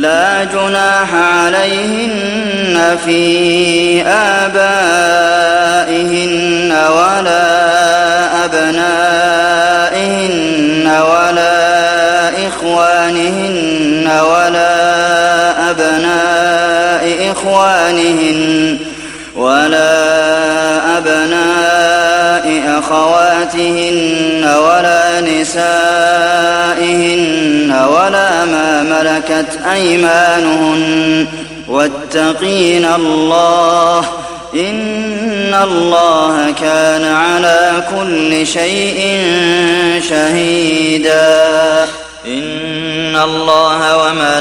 لا جناح عليهن في آبائهن ولا أبنائهن ولا إخوانهن ولا أبناء إخوانهن ولا أبناء أخواتهن ولا نسائهن ولا ما ملكت أيمانهن واتقين الله إن الله كان على كل شيء شهيدا إن الله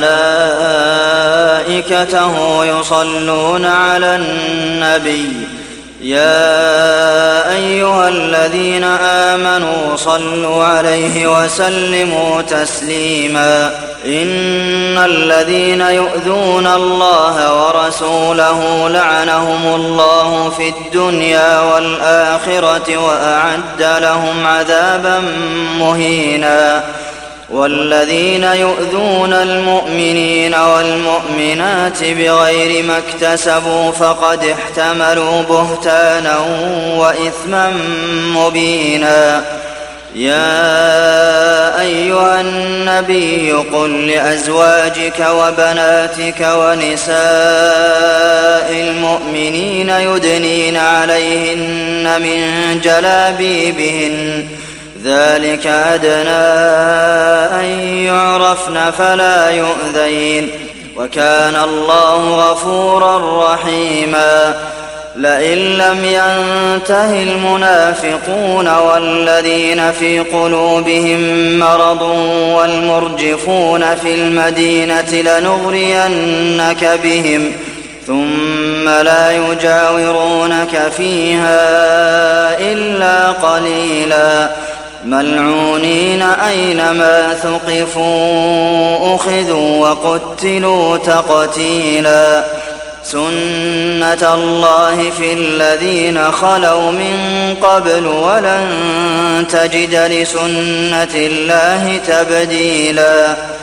وملائكته يصلون على النبي يا أيها الذين آمنوا صلوا عليه وسلموا تسليما إن الذين يؤذون الله ورسوله لعنهم الله في الدنيا والآخرة وأعد لهم عذابا مهينا والذين يؤذون المؤمنين والمؤمنات بغير ما اكتسبوا فقد احتملوا بهتانا وإثما مبينا يا أيها النبي قل لأزواجك وبناتك ونساء المؤمنين يدنين عليهن من جلابيبهن ذلك أدنى أن يعرفن فلا يؤذين وكان الله غفورا رحيما لئن لم ينته المنافقون والذين في قلوبهم مرض والمرجفون في المدينة لنغرينك بهم ثم لا يجاورونك فيها إلا قليلا ملعونين أينما ثقفوا أخذوا وقتلوا تقتيلا سنة الله في الذين خلوا من قبل ولن تجد لسنة الله تبديلا